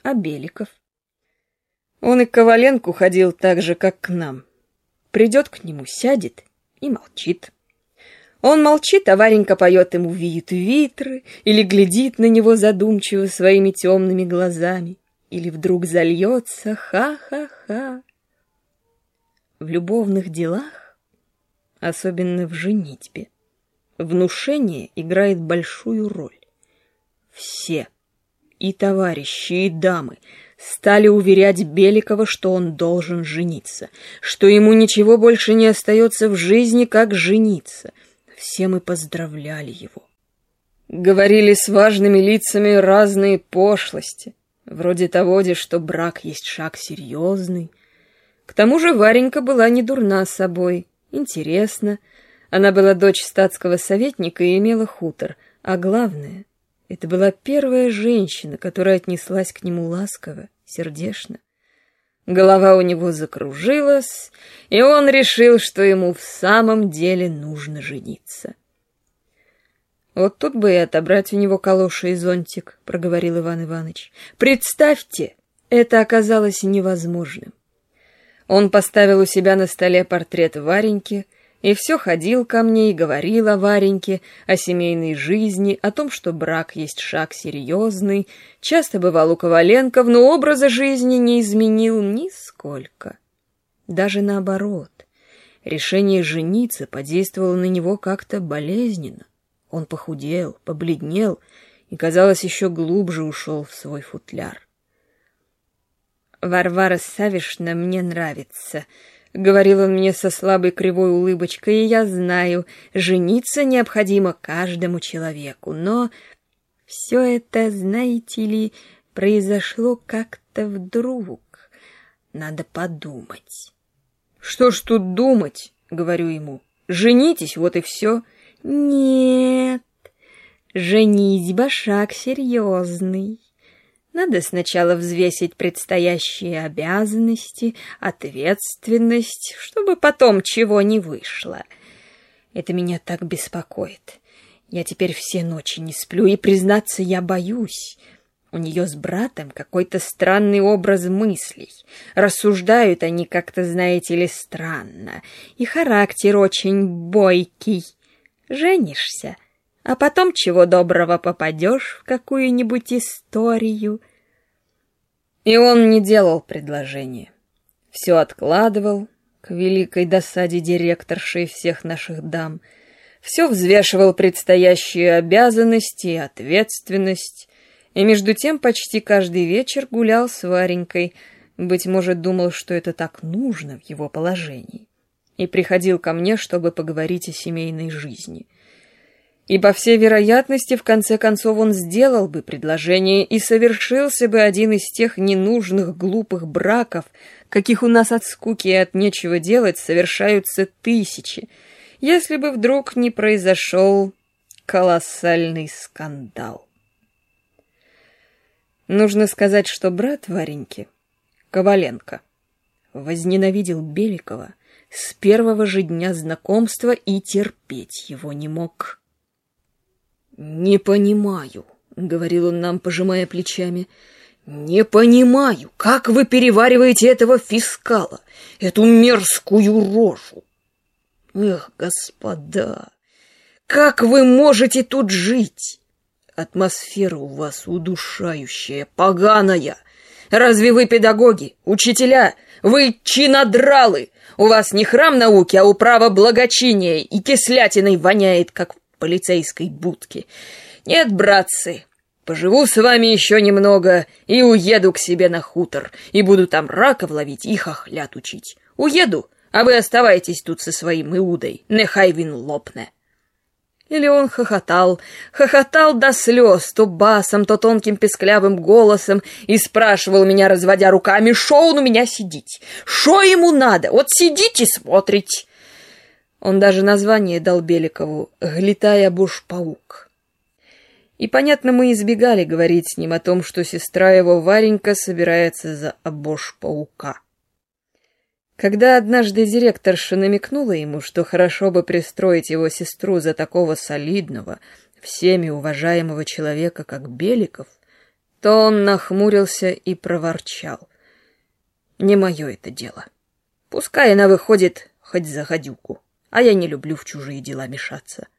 А Беликов? Он и к Коваленку ходил так же, как к нам. Придет к нему, сядет и молчит. Он молчит, а Варенька поет ему виит-витры или глядит на него задумчиво своими темными глазами, или вдруг зальется ха-ха-ха. В любовных делах, особенно в женитьбе, внушение играет большую роль. Все, и товарищи, и дамы, стали уверять Беликова, что он должен жениться, что ему ничего больше не остается в жизни, как жениться. Все мы поздравляли его. Говорили с важными лицами разные пошлости, вроде того, что брак есть шаг серьезный. К тому же Варенька была не дурна собой, интересна. Она была дочь статского советника и имела хутор, а главное — это была первая женщина, которая отнеслась к нему ласково, сердечно. Голова у него закружилась, и он решил, что ему в самом деле нужно жениться. «Вот тут бы и отобрать у него калоши и зонтик», — проговорил Иван Иванович. «Представьте, это оказалось невозможным». Он поставил у себя на столе портрет Вареньки, и все ходил ко мне и говорил о Вареньке, о семейной жизни, о том, что брак есть шаг серьезный. Часто бывал у Коваленков, но образа жизни не изменил нисколько. Даже наоборот, решение жениться подействовало на него как-то болезненно. Он похудел, побледнел и, казалось, еще глубже ушел в свой футляр. «Варвара Савишна мне нравится», — говорил он мне со слабой кривой улыбочкой, — «и я знаю, жениться необходимо каждому человеку, но все это, знаете ли, произошло как-то вдруг. Надо подумать». «Что ж тут думать?» — говорю ему. «Женитесь, вот и все». «Нет, женитьба — шаг серьезный. Надо сначала взвесить предстоящие обязанности, ответственность, чтобы потом чего не вышло. Это меня так беспокоит. Я теперь все ночи не сплю, и, признаться, я боюсь. У нее с братом какой-то странный образ мыслей. Рассуждают они как-то, знаете ли, странно. И характер очень бойкий. Женишься, а потом чего доброго попадешь в какую-нибудь историю». И он не делал предложения. Все откладывал, к великой досаде директорши и всех наших дам. Все взвешивал предстоящие обязанности и ответственность. И между тем почти каждый вечер гулял с Варенькой, быть может, думал, что это так нужно в его положении. И приходил ко мне, чтобы поговорить о семейной жизни. И, по всей вероятности, в конце концов он сделал бы предложение, и совершился бы один из тех ненужных глупых браков, каких у нас от скуки и от нечего делать совершаются тысячи, если бы вдруг не произошел колоссальный скандал. Нужно сказать, что брат Вареньки, Коваленко, возненавидел Беликова с первого же дня знакомства и терпеть его не мог. «Не понимаю», — говорил он нам, пожимая плечами, — «не понимаю, как вы перевариваете этого фискала, эту мерзкую рожу. Эх, господа, как вы можете тут жить? Атмосфера у вас удушающая, поганая. Разве вы педагоги, учителя? Вы чинодралы. У вас не храм науки, а управа благочиния, и кислятиной воняет, как в полицейской будке. Нет, братцы, поживу с вами еще немного и уеду к себе на хутор, и буду там раков ловить и хохлят учить. Уеду, а вы оставайтесь тут со своим Иудой, нехай він лопне». Или он хохотал до слез, то басом, то тонким песклявым голосом, и спрашивал меня, разводя руками, шо он у меня сидит, шо ему надо, вот сидите смотрите. Он даже название дал Беликову «Глитая буш-паук». И, понятно, мы избегали говорить с ним о том, что сестра его Варенька собирается за обош-паука. Когда однажды директорша намекнула ему, что хорошо бы пристроить его сестру за такого солидного, всеми уважаемого человека, как Беликов, то он нахмурился и проворчал. Не мое это дело. Пускай она выходит хоть за гадюку, а я не люблю в чужие дела мешаться.